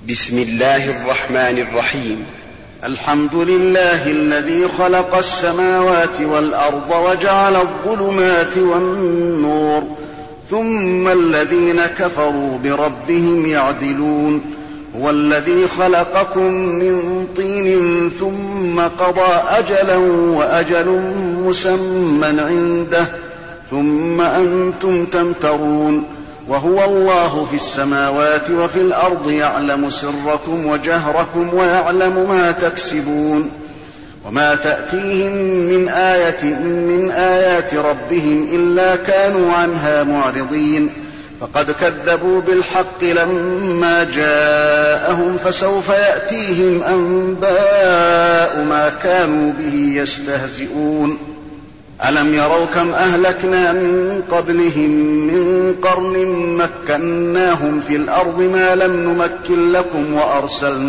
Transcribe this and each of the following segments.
بسم الله الرحمن الرحيم. الحمد لله الذي خلق السماوات والأرض وجعل الظلمات والنور، ثم الذين كفروا بربهم يعدلون. هو الذي خلقكم من طين ثم قضى أجلا وأجل مسمى عنده ثم أنتم تمترون. وهو الله في السماوات وفي الأرض يعلم سركم وجهركم ويعلم ما تكسبون. وما تأتيهم من آية من آيات ربهم إلا كانوا عنها معرضين. فقد كذبوا بالحق لما جاءهم فسوف يأتيهم أنباء ما كانوا به يستهزئون. ألم يروا كم أهلكنا من قبلهم من قرن مكناهم في الأرض ما لم نمكن لكم وأرسلنا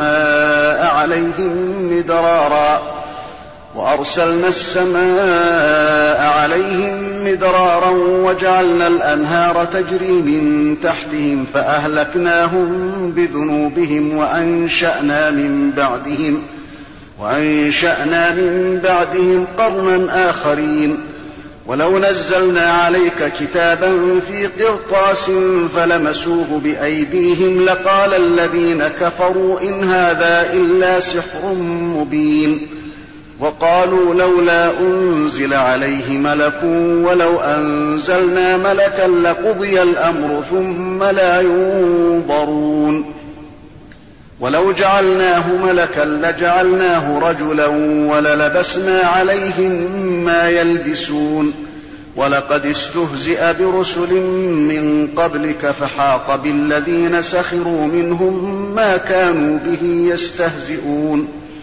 السماء عليهم مدرارا وجعلنا الأنهار تجري من تحتهم فأهلكناهم بذنوبهم وأنشأنا من بعدهم قرنا آخرين. ولو نزلنا عليك كتابا في قرطاس فلمسوه بأيديهم لقال الذين كفروا إن هذا إلا سحر مبين. وقالوا لولا أنزل عليه ملك ولو أنزلنا ملكا لقضي الأمر ثم لا ينظرون. ولو جعلناه ملكا لجعلناه رجلا وللبسنا عليهم ما يلبسون. ولقد استهزئ برسل من قبلك فحاق بالذين سخروا منهم ما كانوا به يستهزئون.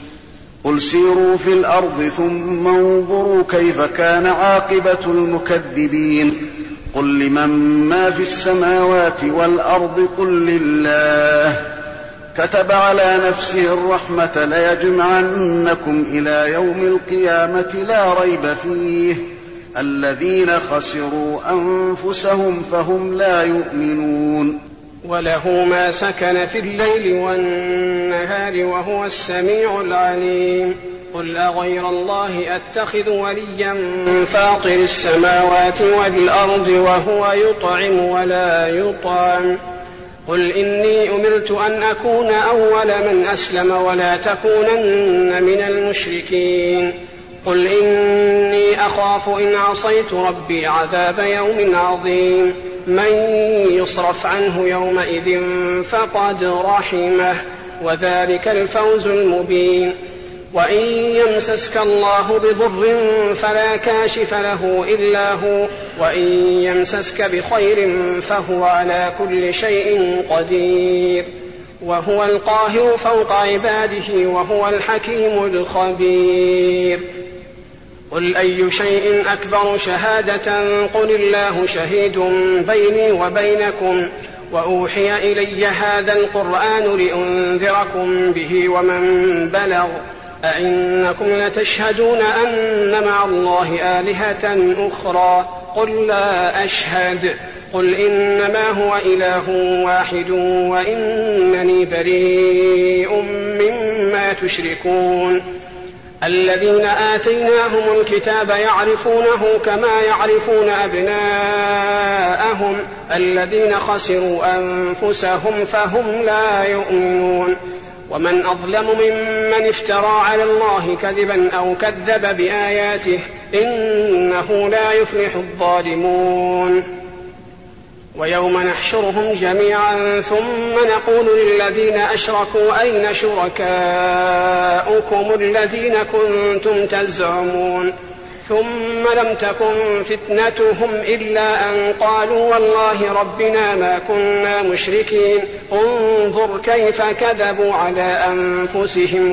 قل سيروا في الأرض ثم انظروا كيف كان عاقبة المكذبين. قل لمن ما في السماوات والأرض قل لله. كتب على نفسه الرحمة ليجمعنكم إلى يوم القيامة لا ريب فيه. الذين خسروا أنفسهم فهم لا يؤمنون. وله ما سكن في الليل والنهار وهو السميع العليم. قل أغير الله أتخذ وليا فاطر السماوات والأرض وهو يطعم ولا يطعم. قل إني أمرت أن أكون أول من أسلم ولا تكونن من المشركين. قل إني أخاف إن عصيت ربي عذاب يوم عظيم. من يصرف عنه يومئذ فقد رحمه وذلك الفوز المبين. وإن يمسسك الله بضر فلا كاشف له إلا هو وإن يمسسك بخير فهو على كل شيء قدير. وهو القاهر فوق عباده وهو الحكيم الخبير. قل أي شيء أكبر شهادة قل الله شهيد بيني وبينكم وأوحي إلي هذا القرآن لأنذركم به ومن بلغ. أئنكم لتشهدون أن مع الله آلهة أخرى قل لا أشهد. قل إنما هو إله واحد وإنني بريء مما تشركون. الذين آتيناهم الكتاب يعرفونه كما يعرفون أبناءهم الذين خسروا أنفسهم فهم لا يؤمنون. ومن أظلم ممن افترى على الله كذبا أو كذب بآياته إنه لا يفلح الظالمون. ويوم نحشرهم جميعا ثم نقول للذين أشركوا أين شركاؤكم الذين كنتم تزعمون ثم لم تكن فتنتهم إلا أن قالوا والله ربنا ما كنا مشركين. انظر كيف كذبوا على أنفسهم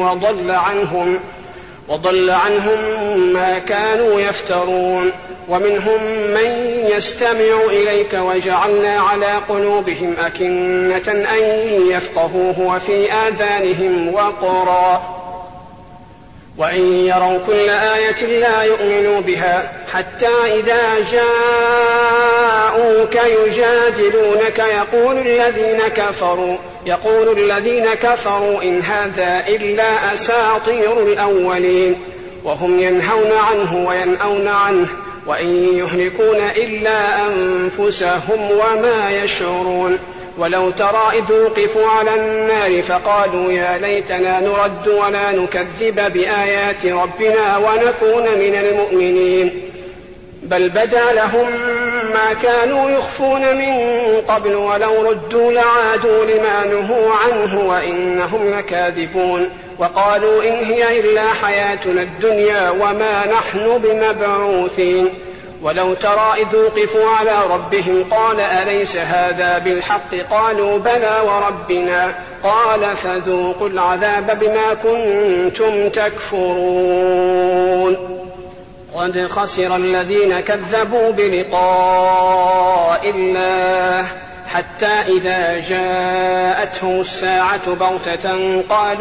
وضل عنهم ما كانوا يفترون. ومنهم من يستمع إليك وجعلنا على قلوبهم أكنة أن يفقهوه وفي آذانهم وقرا وإن يروا كل آية لا يؤمنوا بها حتى إذا جاءوك يجادلونك يقول الذين كفروا إن هذا إلا أساطير الأولين وهم ينهون عنه وينأون عنه وإن يهلكون إلا أنفسهم وما يشعرون. ولو ترى إذ وقفوا على النار فقالوا يا ليتنا نرد ولا نكذب بآيات ربنا ونكون من المؤمنين بل بدا لهم ما كانوا يخفون من قبل ولو ردوا لعادوا لما نهوا عنه وإنهم لكاذبون. وقالوا إن هي إلا حياتنا الدنيا وما نحن بمبعوثين. ولو ترى إذ وقفوا على ربهم قال أليس هذا بالحق قالوا بلى وربنا قال فذوقوا العذاب بما كنتم تكفرون. قد خسر الذين كذبوا بلقاء الله حتى إذا جاءتهم الساعة بغتة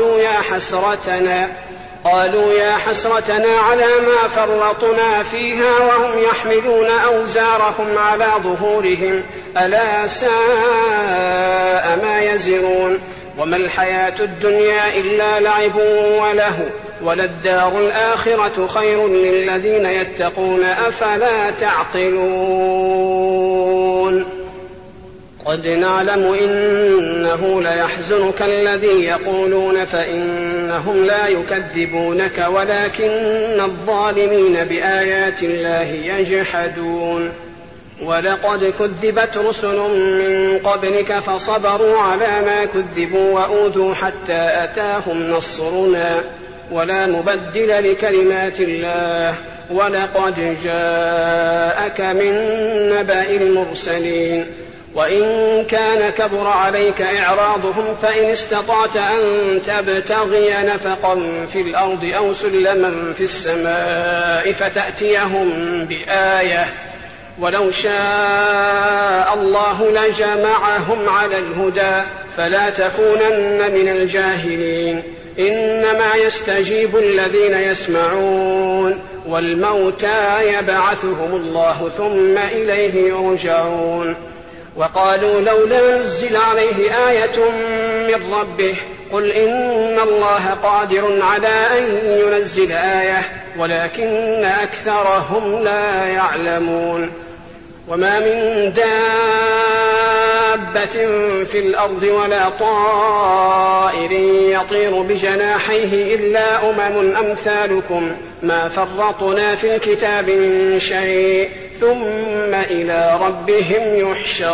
قالوا يا حسرتنا على ما فرطنا فيها وهم يحملون أوزارهم على ظهورهم ألا ساء ما يزرون. وما الحياة الدنيا إلا لعب وله وللدار الآخرة خير للذين يتقون أفلا تعقلون. قد نعلم إنه ليحزنك الذي يقولون فإنهم لا يكذبونك ولكن الظالمين بآيات الله يجحدون. ولقد كذبت رسل من قبلك فصبروا على ما كذبوا وأوذوا حتى أتاهم نصرنا ولا مبدل لكلمات الله ولقد جاءك من نبأ المرسلين. وإن كان كبر عليك إعراضهم فإن استطعت أن تبتغي نفقا في الأرض أو سلما في السماء فتأتيهم بآية ولو شاء الله لجمعهم على الهدى فلا تكونن من الجاهلين. إنما يستجيب الذين يسمعون والموتى يبعثهم الله ثم إليه يرجعون. وقالوا لولا نزل عليه آية من ربه قل إن الله قادر على أن ينزل آية ولكن أكثرهم لا يعلمون. وما من دابة في الأرض ولا طائر يطير بجناحيه إلا أمم أمثالكم ما فرطنا في الكتاب من شيء ثم إلى ربهم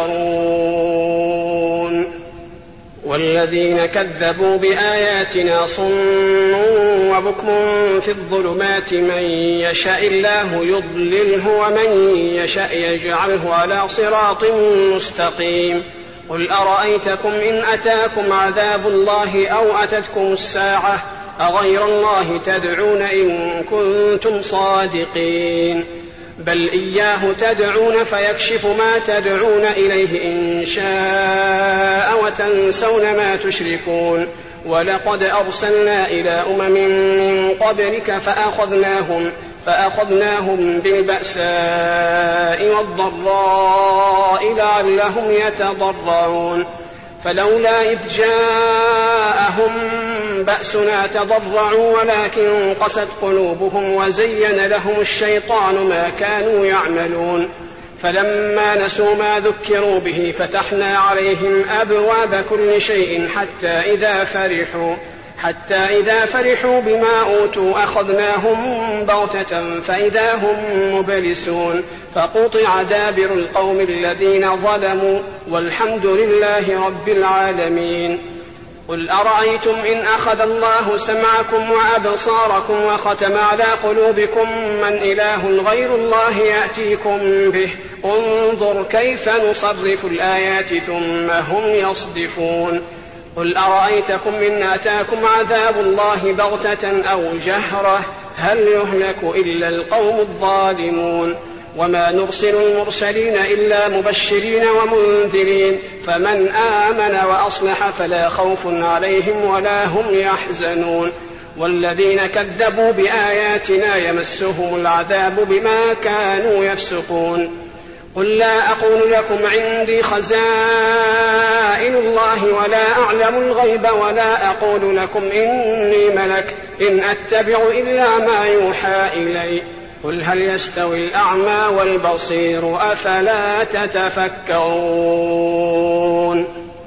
يحشرون. والذين كذبوا بآياتنا صم وبكم في الظلمات من يشاء الله يضلله ومن يشاء يجعله على صراط مستقيم. قل أرأيتكم إن أتاكم عذاب الله أو أتتكم الساعة أغير الله تدعون إن كنتم صادقين بل إياه تدعون فيكشف ما تدعون إليه إن شاء وتنسون ما تشركون. ولقد أرسلنا إلى أمم من قبلك فأخذناهم بالبأساء والضراء لعلهم يتضرعون. فلولا إذ جاءهم بأسنا تضرعوا ولكن قست قلوبهم وزين لهم الشيطان ما كانوا يعملون. فلما نسوا ما ذكروا به فتحنا عليهم أبواب كل شيء حتى إذا فرحوا بما أوتوا أخذناهم بغتة فإذا هم مبلسون فقطع دابر القوم الذين ظلموا والحمد لله رب العالمين. قل أرأيتم إن أخذ الله سمعكم وأبصاركم وختم على قلوبكم من إله غير الله يأتيكم به انظر كيف نصرف الآيات ثم هم يصدفون. قل أرأيتكم إن أتاكم عذاب الله بغتة أو جهرة هل يهلك إلا القوم الظالمون. وما نرسل المرسلين إلا مبشرين ومنذرين فمن آمن وأصلح فلا خوف عليهم ولا هم يحزنون. والذين كذبوا بآياتنا يمسهم العذاب بما كانوا يفسقون. قل لا أقول لكم عندي خزائن الله ولا أعلم الغيب ولا أقول لكم إني ملك إن أتبع إلا ما يوحى إلي قل هل يستوي الأعمى والبصير أفلا تتفكرون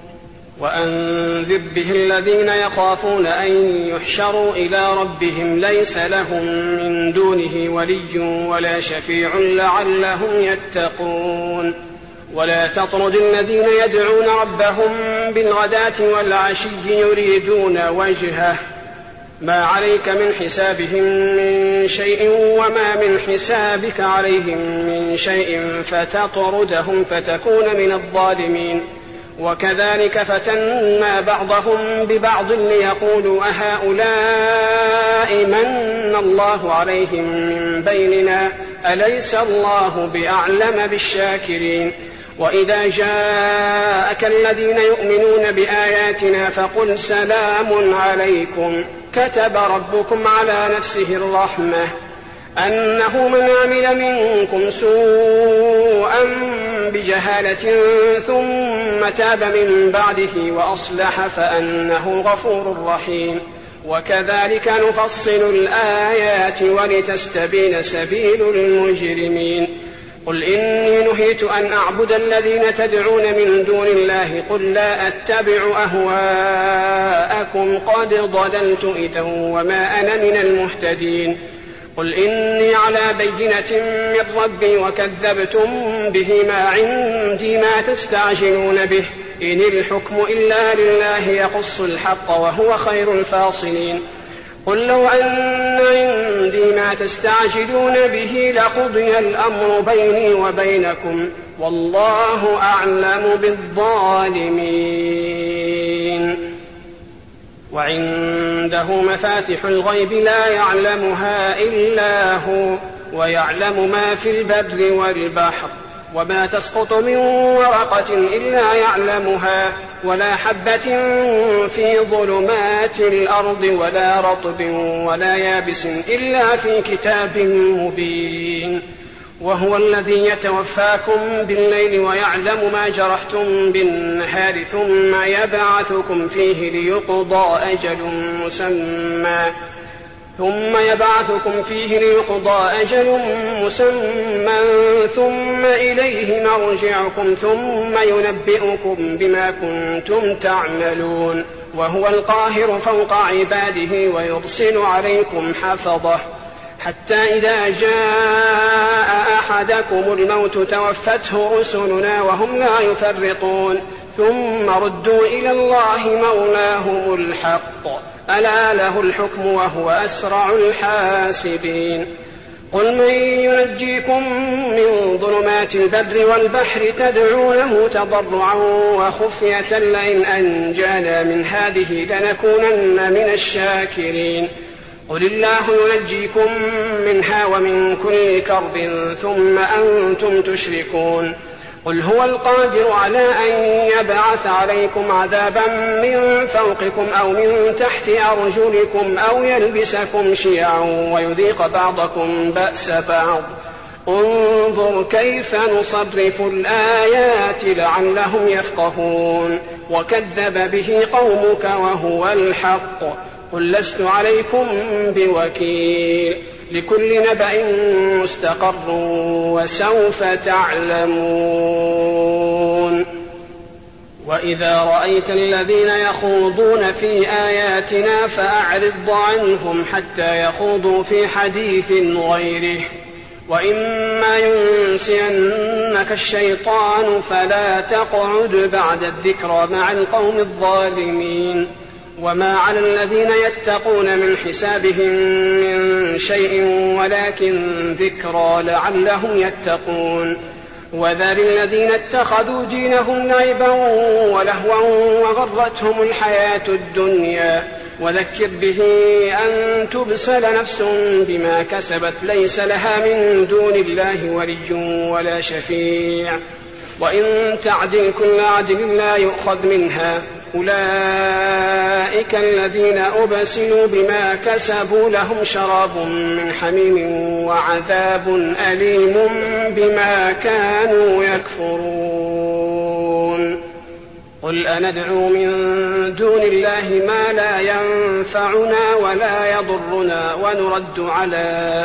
وأنذر به الذين يخافون أن يحشروا إلى ربهم ليس لهم من دونه ولي ولا شفيع لعلهم يتقون ولا تطرد الذين يدعون ربهم بالغداة والعشي يريدون وجهه ما عليك من حسابهم من شيء وما من حسابك عليهم من شيء فتطردهم فتكون من الظالمين وكذلك فتنا بعضهم ببعض ليقولوا أهؤلاء من الله عليهم من بيننا أليس الله بأعلم بالشاكرين وإذا جاءك الذين يؤمنون بآياتنا فقل سلام عليكم كتب ربكم على نفسه الرحمة أنه من عمل منكم سوءا بجهالة ثم تاب من بعده وأصلح فأنه غفور رحيم وكذلك نفصل الآيات ولتستبين سبيل المجرمين قل إني نهيت أن أعبد الذين تدعون من دون الله قل لا أتبع أهواءكم قد ضللت إذا وما أنا من المهتدين قل إني على بينة من ربي وكذبتم به ما عندي ما تستعجلون به إن الحكم إلا لله يقص الحق وهو خير الفاصلين قل لو أن عندي ما تستعجلون به لقضي الأمر بيني وبينكم والله أعلم بالظالمين وعنده مفاتح الغيب لا يعلمها إلا هو ويعلم ما في البر والبحر وما تسقط من ورقة إلا يعلمها ولا حبة في ظلمات الأرض ولا رطب ولا يابس إلا في كتاب مبين وهو الذي يتوفاكم بالليل ويعلم ما جرحتم بالنهار ثم يبعثكم فيه ليقضى أجل مسمى ثم إليه مرجعكم ثم ينبئكم بما كنتم تعملون وهو القاهر فوق عباده ويرسل عليكم حفظه حتى إذا جاء أحدكم الموت توفته رسلنا وهم لا يفرطون ثم ردوا إلى الله مولاهم الحق ألا له الحكم وهو أسرع الحاسبين قل من ينجيكم من ظلمات البر والبحر تدعونه تضرعا وخفية لئن أنجانا من هذه لنكونن من الشاكرين قل الله ينجيكم منها ومن كل كرب ثم أنتم تشركون قل هو القادر على أن يبعث عليكم عذابا من فوقكم أو من تحت أرجلكم أو يلبسكم شيعا ويذيق بعضكم بأس بعض انظر كيف نصرف الآيات لعلهم يفقهون وكذب به قومك وهو الحق قل لست عليكم بوكيل لكل نبأ مستقر وسوف تعلمون وإذا رأيت الذين يخوضون في آياتنا فأعرض عنهم حتى يخوضوا في حديث غيره وإما ينسينك الشيطان فلا تقعد بعد الذكرى مع القوم الظالمين وما على الذين يتقون من حسابهم من شيء ولكن ذكرى لعلهم يتقون وذر الذين اتخذوا دينهم لعبا ولهوا وغرتهم الحياة الدنيا وذكر به أن تبسل نفس بما كسبت ليس لها من دون الله ولي ولا شفيع وإن تعدل كل عدل لا يؤخذ منها أولئك أولئك الذين أبسلوا بما كسبوا لهم شراب من حميم وعذاب أليم بما كانوا يكفرون. قل أندعو من دون الله ما لا ينفعنا ولا يضرنا ونرد على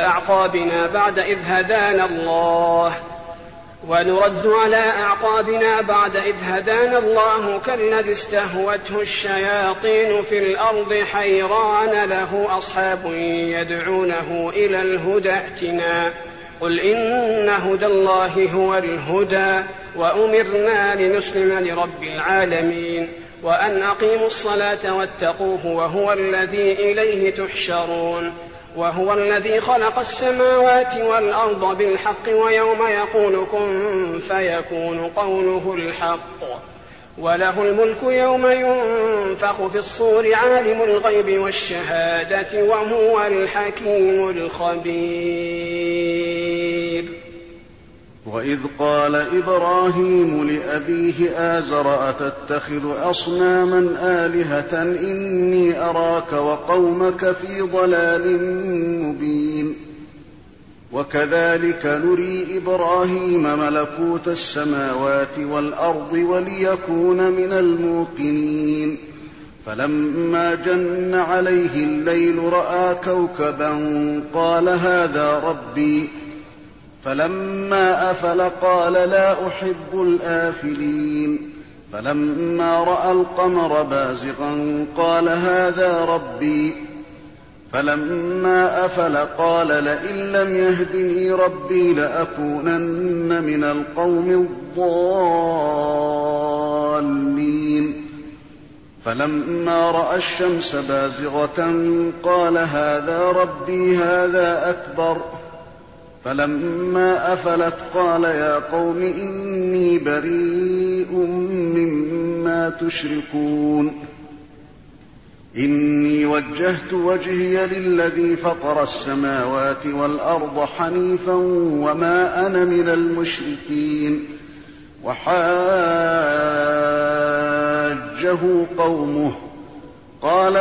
أعقابنا بعد إذ هدانا الله كالذي استهوته الشياطين في الأرض حيران له أصحاب يدعونه إلى الهدى ائتنا. قل إن هدى الله هو الهدى وأمرنا لنسلم لرب العالمين وأن أقيموا الصلاة واتقوه وهو الذي إليه تحشرون. وهو الذي خلق السماوات والأرض بالحق ويوم يقول كن فيكون قوله الحق وله الملك يوم ينفخ في الصور عالم الغيب والشهادة وهو الحكيم الخبير. وإذ قال إبراهيم لأبيه آزر أتتخذ أصناما آلهة إني أراك وقومك في ضلال مبين. وكذلك نري إبراهيم ملكوت السماوات والأرض وليكون من الموقنين. فلما جن عليه الليل رأى كوكبا قال هذا ربي فلما أفل قال لا أحب الآفلين. فلما رأى القمر بازغا قال هذا ربي فلما أفل قال لئن لم يهدني ربي لأكونن من القوم الضالين. فلما رأى الشمس بازغة قال هذا ربي هذا أكبر. فلما أفلت قال يا قوم إني بريء مما تشركون. إني وجهت وجهي للذي فطر السماوات والأرض حنيفا وما أنا من المشركين. وحاجه قومه قال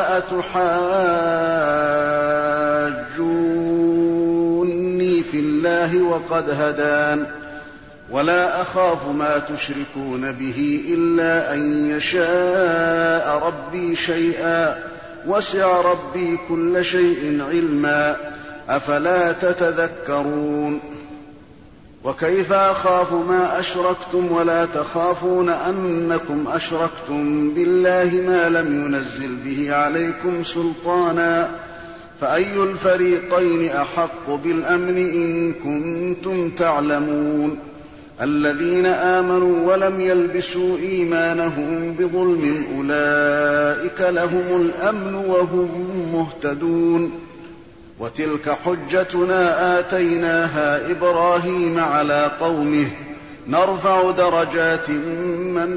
أتحاجوني في الله وقد هدان ولا أخاف ما تشركون به إلا أن يشاء ربي شيئا وسع ربي كل شيء علما أفلا تتذكرون. وكيف أخاف ما أشركتم ولا تخافون أنكم أشركتم بالله ما لم ينزل به عليكم سلطانا فأي الفريقين أحق بالأمن إن كنتم تعلمون. الذين آمنوا ولم يلبسوا إيمانهم بظلم أولئك لهم الأمن وهم مهتدون. وتلك حجتنا آتيناها إبراهيم على قومه نرفع درجات من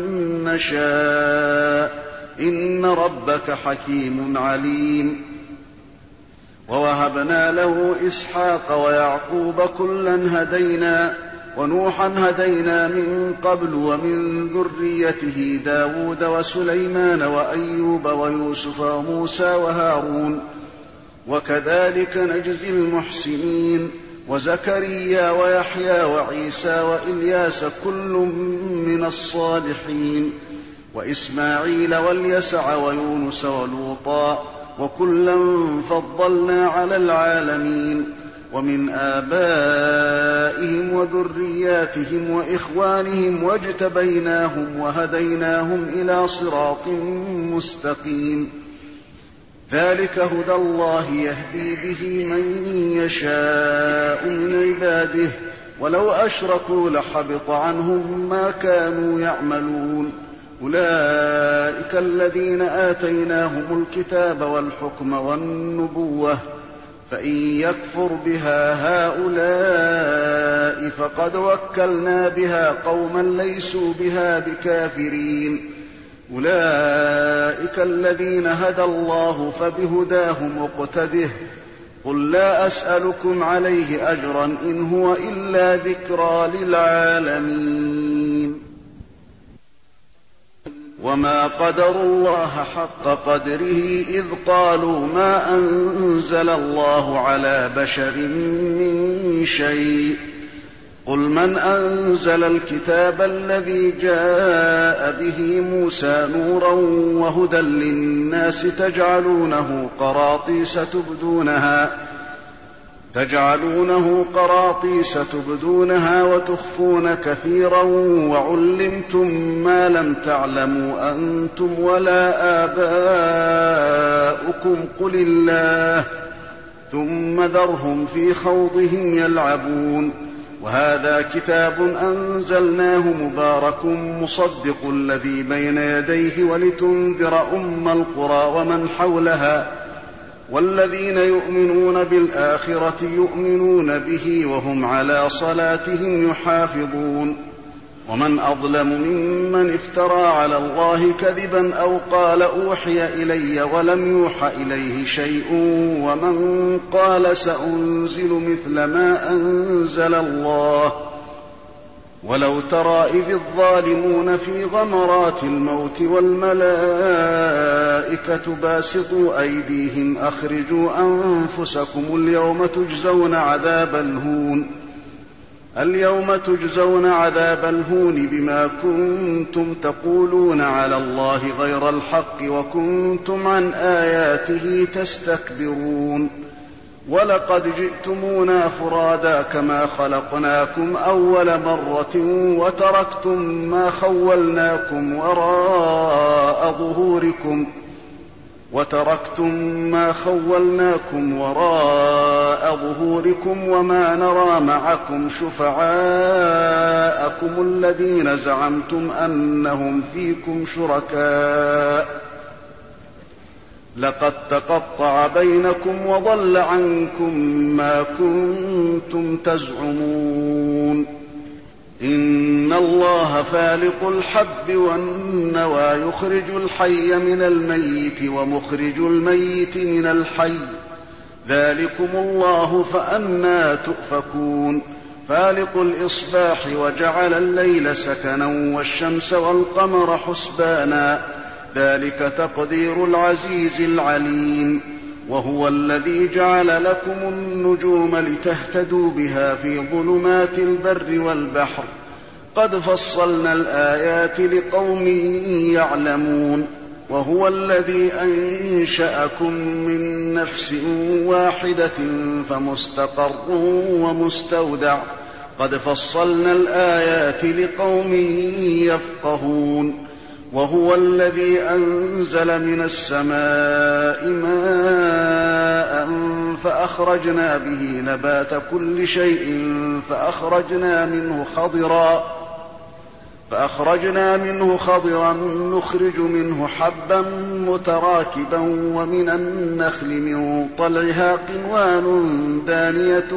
نشاء إن ربك حكيم عليم. ووهبنا له إسحاق ويعقوب كلا هدينا ونوحا هدينا من قبل ومن ذريته داود وسليمان وأيوب ويوسف وموسى وهارون وكذلك نجزي المحسنين. وزكريا ويحيى وعيسى وإلياس كل من الصالحين وإسماعيل واليسع ويونس ولوطا وكلا فضلنا على العالمين. ومن آبائهم وذرياتهم وإخوانهم واجتبيناهم وهديناهم إلى صراط مستقيم. ذلك هدى الله يهدي به من يشاء من عباده ولو أشركوا لحبط عنهم ما كانوا يعملون. أولئك الذين آتيناهم الكتاب والحكم والنبوة فإن يكفر بها هؤلاء فقد وكلنا بها قوما ليسوا بها بكافرين. أولئك الذين هدى الله فبهداه مقتده. قل لا أسألكم عليه أجرا إن هو إلا ذكرى للعالمين. وما قدروا الله حق قدره إذ قالوا ما أنزل الله على بشر من شيء قل من أنزل الكتاب الذي جاء به موسى نورا وهدى للناس تجعلونه قراطيس تبدونها وتخفون كثيرا وعلمتم ما لم تعلموا أنتم ولا آباؤكم قل الله ثم ذرهم في خوضهم يلعبون وهذا كتاب أنزلناه مبارك مصدق الذي بين يديه ولتنذر أم القرى ومن حولها والذين يؤمنون بالآخرة يؤمنون به وهم على صلاتهم يحافظون ومن أظلم ممن افترى على الله كذبا أو قال أوحي إلي ولم يوح إليه شيء ومن قال سأنزل مثل ما أنزل الله ولو ترى إذ الظالمون في غمرات الموت والملائكة باسطوا أيديهم أخرجوا أنفسكم اليوم تجزون عذاب الهون بما كنتم تقولون على الله غير الحق وكنتم عن آياته تستكبرون ولقد جئتمونا فرادا كما خلقناكم أول مرة وتركتم ما خولناكم وراء ظهوركم وما نرى معكم شفعاءكم الذين زعمتم أنهم فيكم شركاء لقد تقطع بينكم وضل عنكم ما كنتم تزعمون إن الله فالق الحب والنوى يخرج الحي من الميت ومخرج الميت من الحي ذلكم الله فأنى تؤفكون فالق الإصباح وجعل الليل سكنا والشمس والقمر حسبانا ذلك تقدير العزيز العليم وهو الذي جعل لكم النجوم لتهتدوا بها في ظلمات البر والبحر قد فصلنا الآيات لقوم يعلمون وهو الذي أنشأكم من نفس واحدة فمستقر ومستودع قد فصلنا الآيات لقوم يفقهون وهو الذي أنزل من السماء ماء فأخرجنا به نبات كل شيء فأخرجنا منه خضرا نخرج منه حبا متراكبا ومن النخل من طلعها قنوان دانية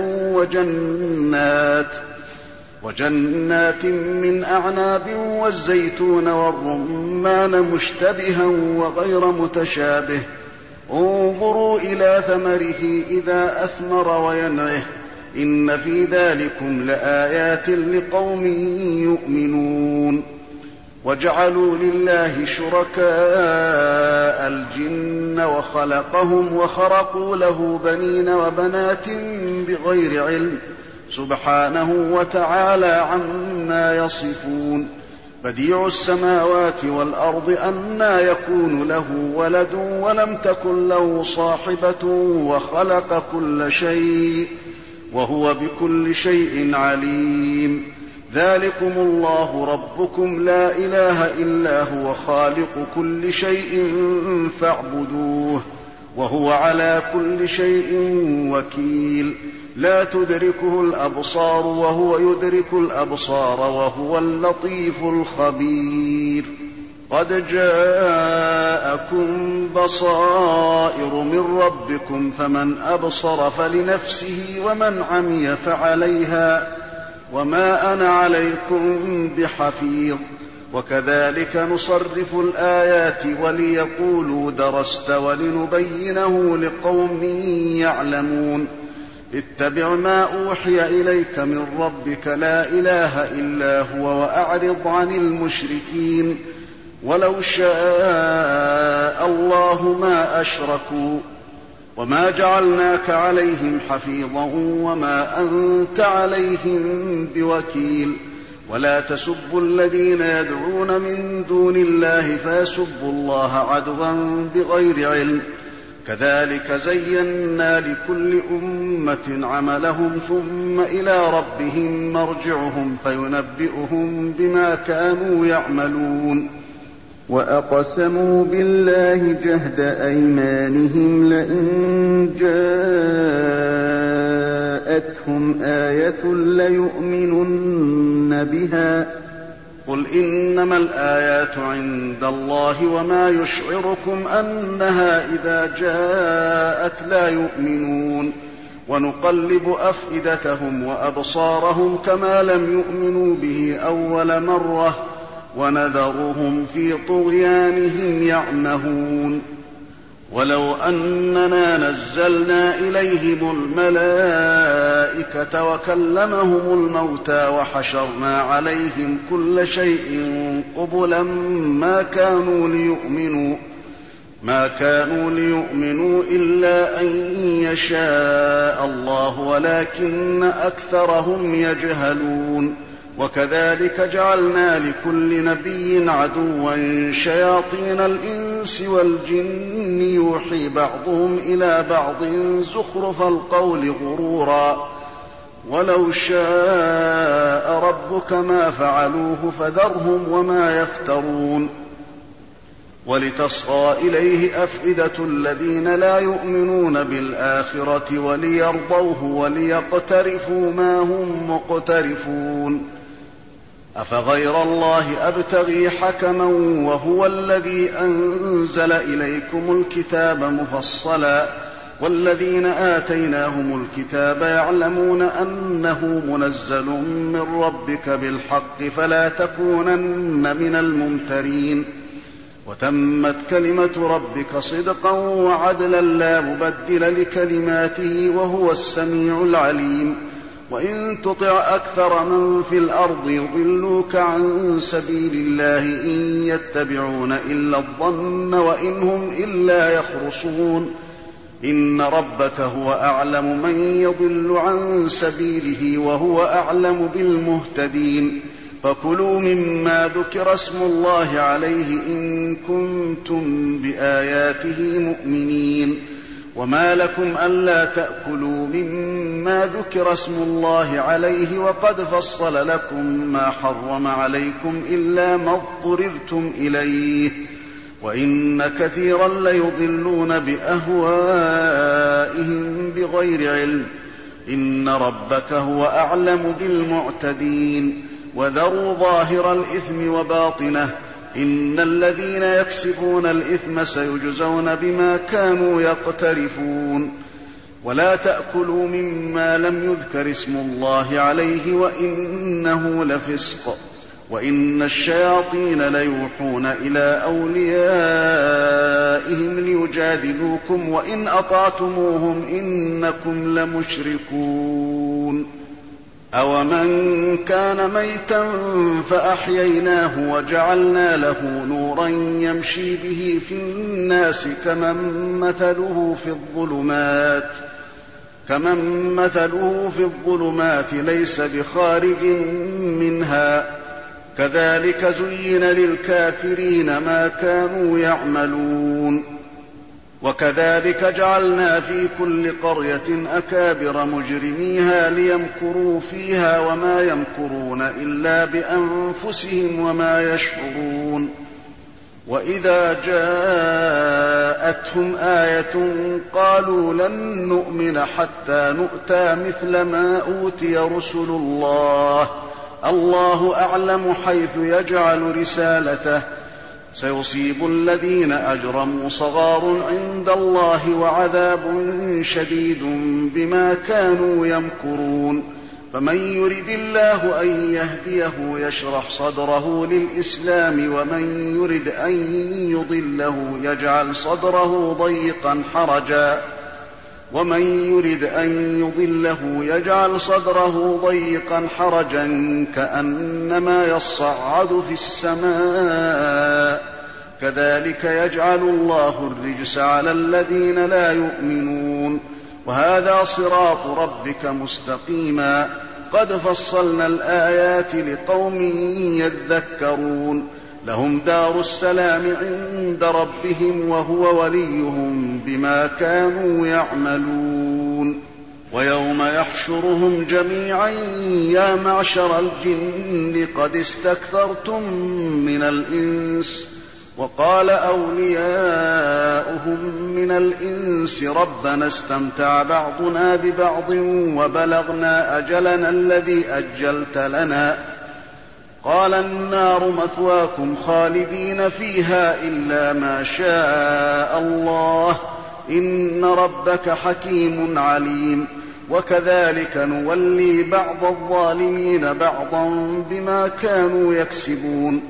وجنات من أعناب والزيتون والرمان مشتبها وغير متشابه انظروا إلى ثمره إذا أثمر وينعه إن في ذلكم لآيات لقوم يؤمنون وجعلوا لله شركاء الجن وخلقهم وخرقوا له بنين وبنات بغير علم سبحانه وتعالى عما يصفون بديع السماوات والأرض أنى يكون له ولد ولم تكن له صاحبة وخلق كل شيء وهو بكل شيء عليم ذلكم الله ربكم لا إله إلا هو خالق كل شيء فاعبدوه وهو على كل شيء وكيل لا تدركه الأبصار وهو يدرك الأبصار وهو اللطيف الخبير قد جاءكم بصائر من ربكم فمن أبصر فلنفسه ومن عمي فعليها وما أنا عليكم بحفيظ وكذلك نصرف الآيات وليقولوا درست ولنبينه لقوم يعلمون اتبع ما أوحي إليك من ربك لا إله إلا هو وأعرض عن المشركين ولو شاء الله ما أشركوا وما جعلناك عليهم حفيظا وما أنت عليهم بوكيل ولا تسبوا الذين يدعون من دون الله فيسبوا الله عدوا بغير علم كذلك زينا لكل أمة عملهم ثم إلى ربهم مرجعهم فينبئهم بما كانوا يعملون وأقسموا بالله جهد أيمانهم لئن جاءتهم آية ليؤمنن بها قل إنما الآيات عند الله وما يشعركم أنها إذا جاءت لا يؤمنون ونقلب أفئدتهم وأبصارهم كما لم يؤمنوا به أول مرة ونذرهم في طغيانهم يعمهون ولو أننا نزلنا إليهم الملائكة وكلمهم الموتى وحشرنا عليهم كل شيء قبلا ما كانوا ليؤمنوا إلا أن يشاء الله ولكن أكثرهم يجهلون وكذلك جعلنا لكل نبي عدوا شياطين الإنس والجن يوحي بعضهم إلى بعض زخرف القول غرورا ولو شاء ربك ما فعلوه فذرهم وما يفترون ولتصغى إليه أفئدة الذين لا يؤمنون بالآخرة وليرضوه وليقترفوا ما هم مقترفون أفغير الله أبتغي حكما وهو الذي أنزل إليكم الكتاب مفصلا والذين آتيناهم الكتاب يعلمون أنه منزل من ربك بالحق فلا تكونن من الممترين وتمت كلمة ربك صدقا وعدلا لا مبدل لكلماته وهو السميع العليم وإن تطع أكثر من في الأرض يضلوك عن سبيل الله إن يتبعون إلا الظن وإن هم إلا يخرصون إن ربك هو أعلم من يضل عن سبيله وهو أعلم بالمهتدين فكلوا مما ذكر اسم الله عليه إن كنتم بآياته مؤمنين وما لكم ألا تأكلوا مما ذكر اسم الله عليه وقد فصل لكم ما حرم عليكم إلا ما اضطررتم إليه وإن كثيرا ليضلون بأهوائهم بغير علم إن ربك هو أعلم بالمعتدين وذروا ظاهر الإثم وباطنه إن الذين يكسبون الإثم سيجزون بما كانوا يقترفون ولا تأكلوا مما لم يذكر اسم الله عليه وإنه لفسق وإن الشياطين ليوحون إلى أوليائهم ليجادلوكم وإن أطعتموهم إنكم لمشركون أومن كان ميتا فأحييناه وجعلنا له نورا يمشي به في الناس كمن مثله في الظلمات ليس بخارج منها كذلك زين للكافرين ما كانوا يعملون وكذلك جعلنا في كل قرية أكابر مجرميها ليمكروا فيها وما يمكرون إلا بأنفسهم وما يشعرون وإذا جاءتهم آية قالوا لن نؤمن حتى نؤتى مثل ما أوتي رسل الله أعلم حيث يجعل رسالته سيصيب الذين أجرموا صغار عند الله وعذاب شديد بما كانوا يمكرون فمن يرد الله أن يهديه يشرح صدره للإسلام ومن يرد أن يضله يجعل صدره ضيقا حرجا كأنما يصعد في السماء كذلك يجعل الله الرجس على الذين لا يؤمنون. وهذا صراط ربك مستقيما قد فصلنا الآيات لقوم يذكرون. لهم دار السلام عند ربهم وهو وليهم بما كانوا يعملون. ويوم يحشرهم جميعا يا معشر الجن قد استكثرتم من الإنس وقال أولياؤهم من الإنس ربنا استمتع بعضنا ببعض وبلغنا أجلنا الذي أجلت لنا قال النار مثواكم خالدين فيها إلا ما شاء الله إن ربك حكيم عليم. وكذلك نولي بعض الظالمين بعضا بما كانوا يكسبون.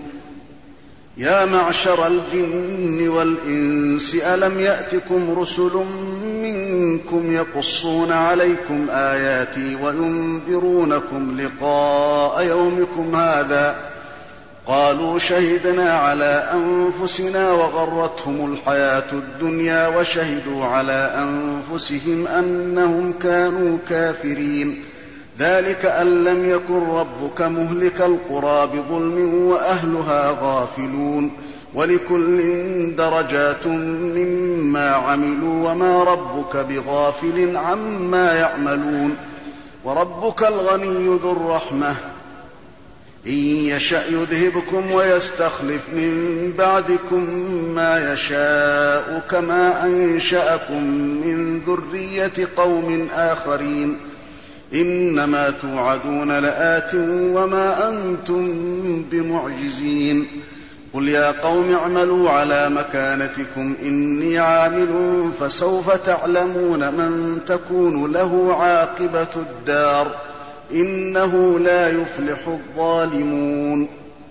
يا معشر الجن والإنس ألم يأتكم رسل منكم يقصون عليكم آياتي وينذرونكم لقاء يومكم هذا قالوا شهدنا على أنفسنا وغرتهم الحياة الدنيا وشهدوا على أنفسهم أنهم كانوا كافرين. ذلك أن لم يكن ربك مهلك القرى بظلم وأهلها غافلون. ولكل درجات مما عملوا وما ربك بغافل عما يعملون. وربك الغني ذو الرحمة إن يشأ يذهبكم ويستخلف من بعدكم ما يشاء كما أنشأكم من ذرية قوم آخرين. إنما توعدون لآت وما أنتم بمعجزين. قل يا قوم اعملوا على مكانتكم إني عامل فسوف تعلمون من تكون له عاقبة الدار إنه لا يفلح الظالمون.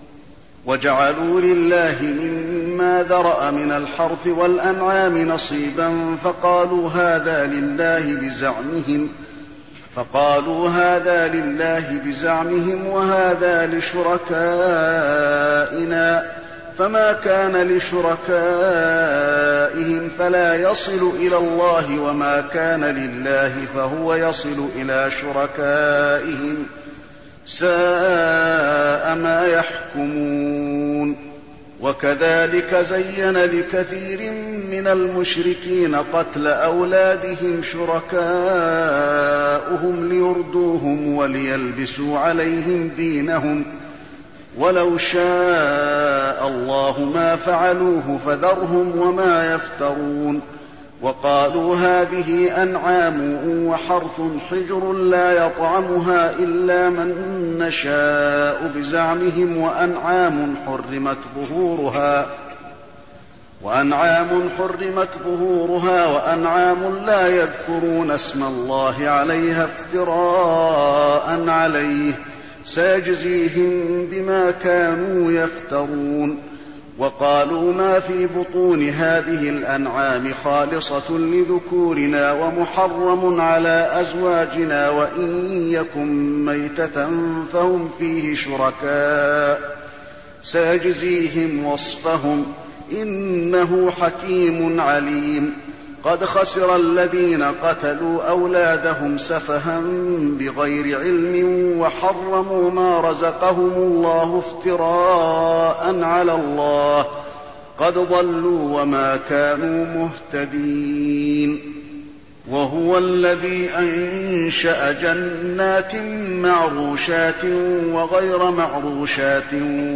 وجعلوا لله مما ذرأ من الحرث والأنعام نصيبا فقالوا هذا لله بزعمهم وهذا لشركائنا فما كان لشركائهم فلا يصل إلى الله وما كان لله فهو يصل إلى شركائهم ساء ما يحكمون. وكذلك زين لكثير من المشركين قتل أولادهم شركاؤهم ليردوهم وليلبسوا عليهم دينهم ولو شاء الله ما فعلوه فذرهم وما يفترون. وقالوا هذه أنعام وحرث حجر لا يطعمها إلا من نشاء بزعمهم وأنعام حرمت ظهورها وأنعام لا يذكرون اسم الله عليها افتراء عليه سيجزيهم بما كانوا يفترون. وقالوا ما في بطون هذه الأنعام خالصة لذكورنا ومحرم على أزواجنا وإن يكن ميتة فهم فيه شركاء سيجزيهم وصفهم إنه حكيم عليم. قد خسر الذين قتلوا أولادهم سفها بغير علم وحرموا ما رزقهم الله افتراء على الله قد ضلوا وما كانوا مهتدين. وهو الذي أنشأ جنات معروشات وغير معروشات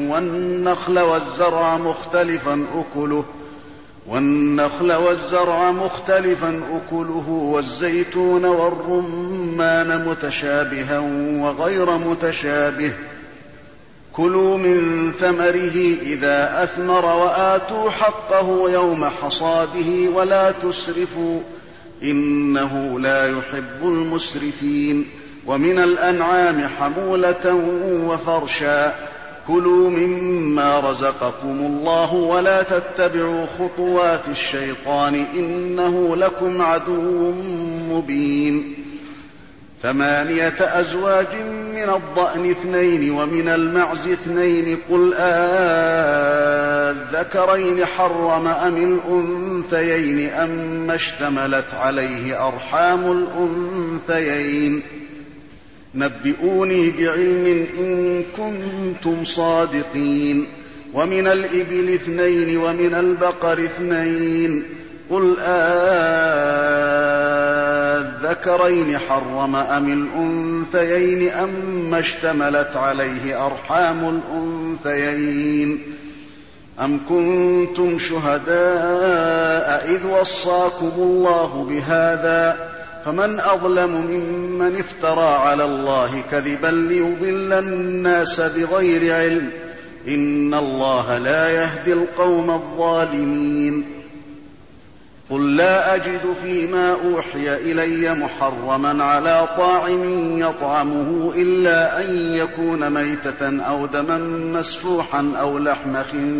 والنخل والزرع مختلفا أكله والزيتون والرمان متشابها وغير متشابه كلوا من ثمره إذا أثمر وآتوا حقه يوم حصاده ولا تسرفوا إنه لا يحب المسرفين. ومن الأنعام حمولة وفرشا كلوا مما رزقكم الله ولا تتبعوا خطوات الشيطان إنه لكم عدو مبين. 8 أزواج من الضأن 2 ومن المعز 2 قل أذكرين حرم أم الأنثيين أما اشتملت عليه أرحام الأنثيين نبئوني بعلم إن كنتم صادقين ومن الإبل 2 ومن البقر 2 قل أذكرين حرم أم الأنثيين أما اشتملت عليه أرحام الأنثيين أم كنتم شهداء إذ وصاكم الله بهذا فمن أظلم ممن افترى على الله كذبا ليضل الناس بغير علم إن الله لا يهدي القوم الظالمين قل لا أجد فيما أوحي إلي محرما على طاعم يطعمه إلا أن يكون ميتة أو دما مسفوحا أو لحم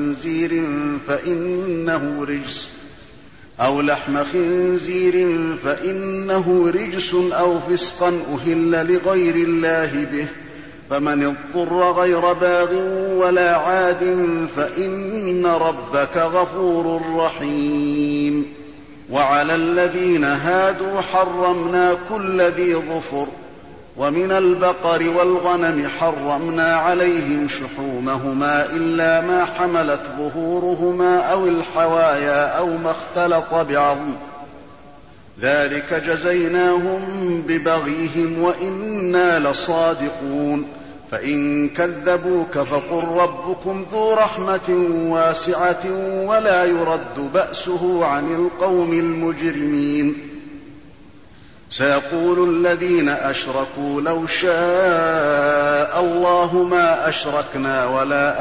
خنزير فإنه رجس أو فسقا أهل لغير الله به فمن اضطر غير باغ ولا عاد فإن ربك غفور رحيم وعلى الذين هادوا حرمنا كل ذي ظفر ومن البقر والغنم حرمنا عليهم شحومهما إلا ما حملت ظهورهما أو الحوايا أو ما اختلط بعظم ذلك جزيناهم ببغيهم وإنا لصادقون فإن كذبوك فقل ربكم ذو رحمة واسعة ولا يرد بأسه عن القوم المجرمين سيقول الذين أشركوا لو شاء الله ما أشركنا ولا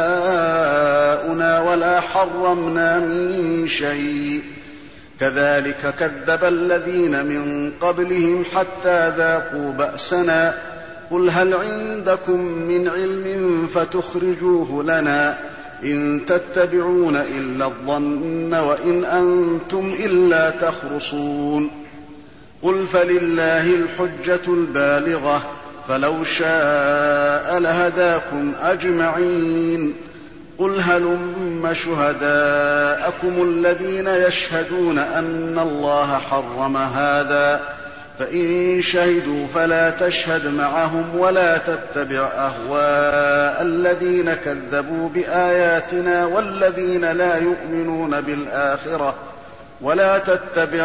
آباؤنا ولا حرمنا من شيء كذلك كذب الذين من قبلهم حتى ذاقوا بأسنا قل هل عندكم من علم فتخرجوه لنا إن تتبعون إلا الظن وإن أنتم إلا تخرصون قل فلله الحجة البالغة فلو شاء لهداكم أجمعين قل هلم شهداءكم الذين يشهدون أن الله حرم هذا فإن شهدوا فلا تشهد معهم ولا تتبع أهواء الذين كذبوا بآياتنا والذين لا يؤمنون بالآخرة ولا تتبع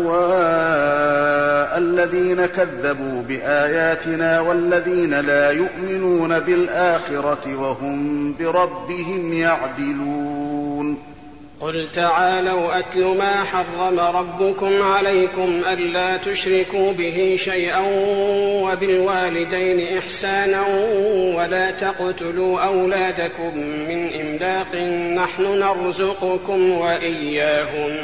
أهواء الذين كذبوا بآياتنا والذين لا يؤمنون بالآخرة وهم بربهم يعدلون قل تعالوا أتل ما حرم ربكم عليكم ألا تشركوا به شيئا وبالوالدين إحسانا ولا تقتلوا أولادكم من إملاق نحن نرزقكم وإياهم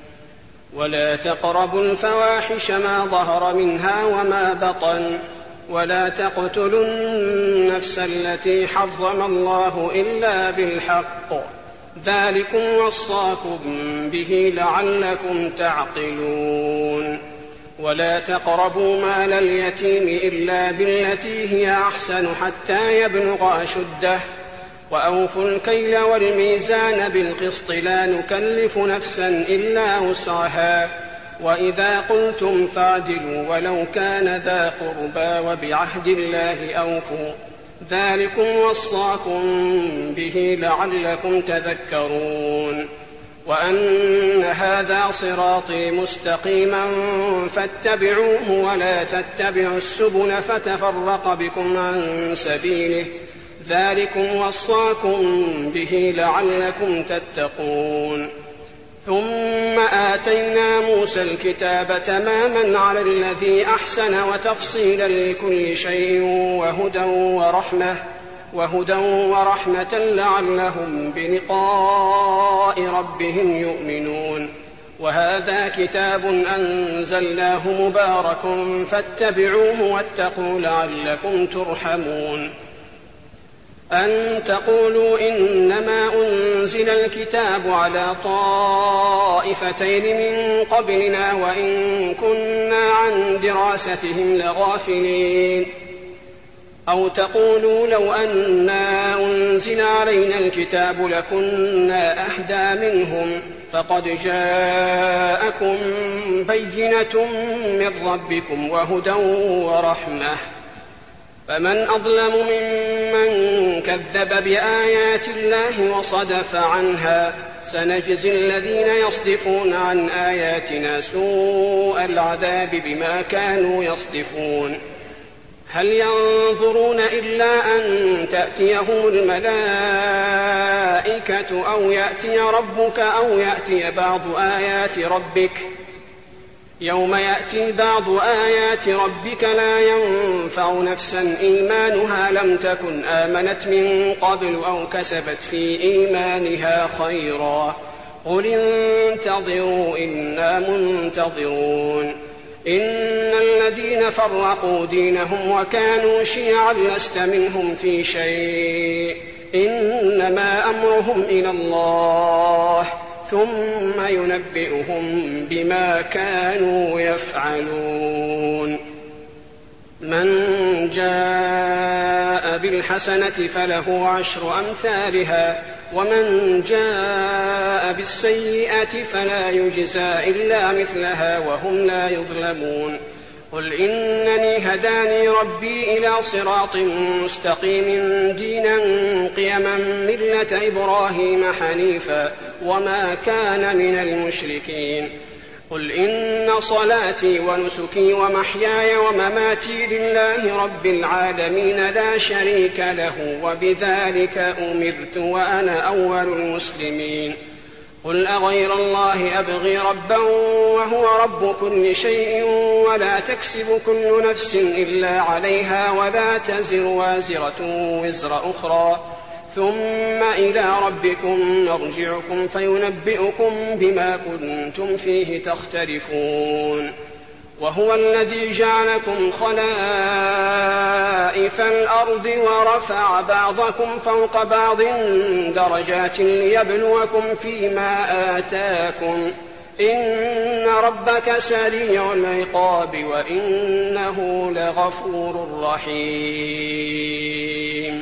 ولا تقربوا الفواحش ما ظهر منها وما بطن ولا تقتلوا النفس التي حرم الله إلا بالحق ذلكم وصاكم به لعلكم تعقلون ولا تقربوا مال اليتيم إلا بالتي هي أحسن حتى يبلغ أشده وأوفوا الكيل والميزان بالقسط لا نكلف نفسا إلا وسعها وإذا قلتم فاعدلوا ولو كان ذا قربى وبعهد الله أوفوا ذلكم وصاكم به لعلكم تذكرون وأن هذا صراطي مستقيما فاتبعوه ولا تتبعوا السبل فتفرق بكم عن سبيله ذلكم وصاكم به لعلكم تتقون ثم آتينا موسى الكتاب تماما على الذي أحسن وتفصيلا لكل شيء وهدى ورحمة لعلهم بلقاء ربهم يؤمنون وهذا كتاب أنزلناه مبارك فاتبعوه واتقوا لعلكم ترحمون أن تقولوا إنما أنزل الكتاب على طائفتين من قبلنا وإن كنا عن دراستهم لغافلين أو تقولوا لو أنا أنزل علينا الكتاب لكنا أهدى منهم فقد جاءكم بينة من ربكم وهدى ورحمة فمن أظلم ممن كذب بآيات الله وصدف عنها سنجزي الذين يصدفون عن آياتنا سوء العذاب بما كانوا يصدفون هل ينظرون إلا أن تأتيهم الملائكة أو يأتي ربك أو يأتي بعض آيات ربك يوم يأتي بعض آيات ربك لا ينفع نفسا إيمانها لم تكن آمنت من قبل أو كسبت في إيمانها خيرا قل انتظروا إنا منتظرون إن الذين فرقوا دينهم وكانوا شيعا لست منهم في شيء إنما أمرهم إلى الله ثم ينبئهم بما كانوا يفعلون من جاء بالحسنة فله 10 أمثالها ومن جاء بالسيئة فلا يجزى إلا مثلها وهم لا يظلمون قل إنني هداني ربي إلى صراط مستقيم دينا قيما ملة إبراهيم حنيفا وما كان من المشركين قل إن صلاتي ونسكي ومحياي ومماتي لله رب العالمين لا شريك له وبذلك أمرت وأنا أول المسلمين قل أغير الله أبغي ربا وهو رب كل شيء ولا تكسب كل نفس إلا عليها ولا تزر وازرة وزر أخرى ثم إلى ربكم مرجعكم فينبئكم بما كنتم فيه تختلفون وهو الذي جعلكم خلائف الأرض ورفع بعضكم فوق بعض درجات ليبلوكم فيما آتاكم إن ربك سريع العقاب وإنه لغفور رحيم